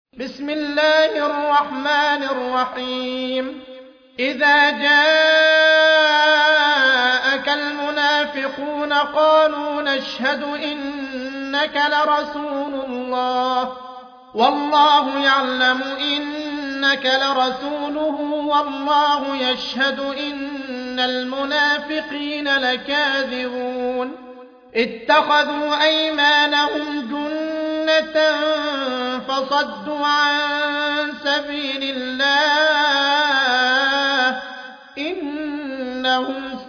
بسم الله الرحمن الرحيم إذا جاءك المنافقون قالوا نشهد إنك لرسول الله والله يعلم إنك لرسوله والله يشهد إن المنافقين لكاذبون اتخذوا أيمانهم جنة فصدوا عن سبيل الله إنهم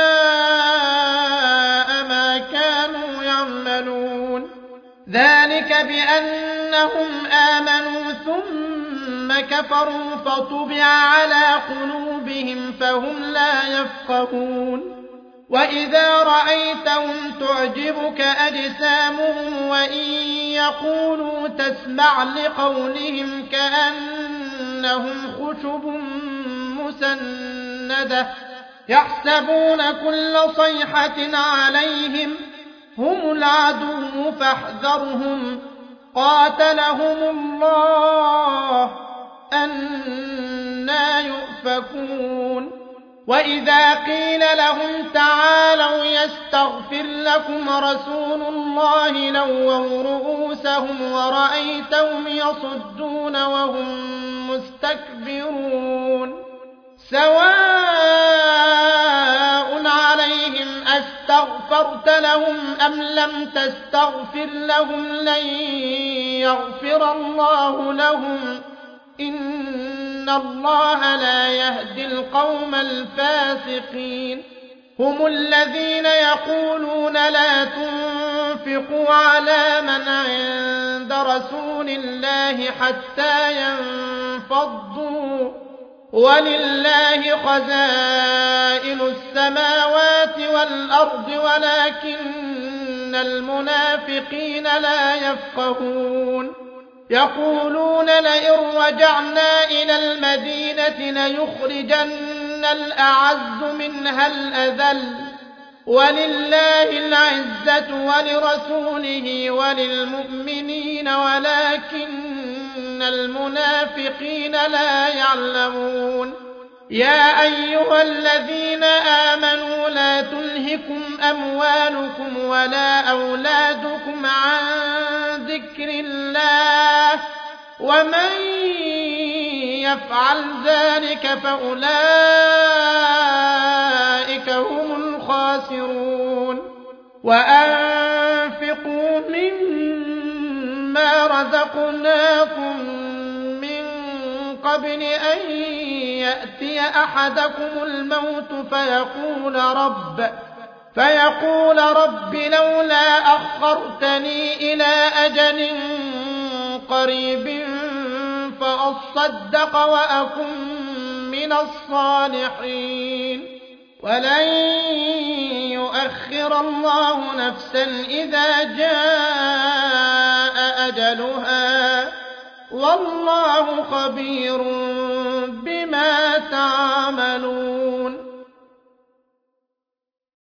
ساء ما كانوا يعملون ذلك بأنهم آمنوا ثم كفروا فطبع على قلوبهم فهم لا يفقهون وإذا رأيتهم تعجبك أجسامهم وإن يقولوا تسمع لقولهم كأنهم خشب مسندة يحسبون كل صيحة عليهم هم العدو فاحذرهم قاتلهم الله أنى يؤفكون وإذا قيل لهم تعالوا يستغفر لكم رسول الله لووا رؤوسهم ورأيتهم يصدون وهم مستكبرون سواء عليهم أستغفرت لهم أم لم تستغفر لهم لن يغفر الله لهم إن الله لا يهدي القوم الفاسقين هم الذين يقولون لا تنفقوا على من عند رسول الله حتى ينفضوا ولله خزائن السماوات والأرض ولكن المنافقين لا يفقهون يقولون لئن رجعنا إلى المدينة ليخرجن الأعز منها الأذل ولله العزة ولرسوله وللمؤمنين ولكن المنافقين لا يعلمون يا أيها الذين آمنوا لا تلهكم أموالكم ولا أولادكم عن ذكر الله ومن يفعل ذلك فأولئك هم الخاسرون وأنفقوا مما رزقناكم من قبل أن يأتي أحدكم الموت فيقول رب لولا أخرتني إلى أجل قريب فأصدق وأكن من الصالحين ولن يؤخر الله نفسا إذا جاء أجلها والله خبير بما تعملون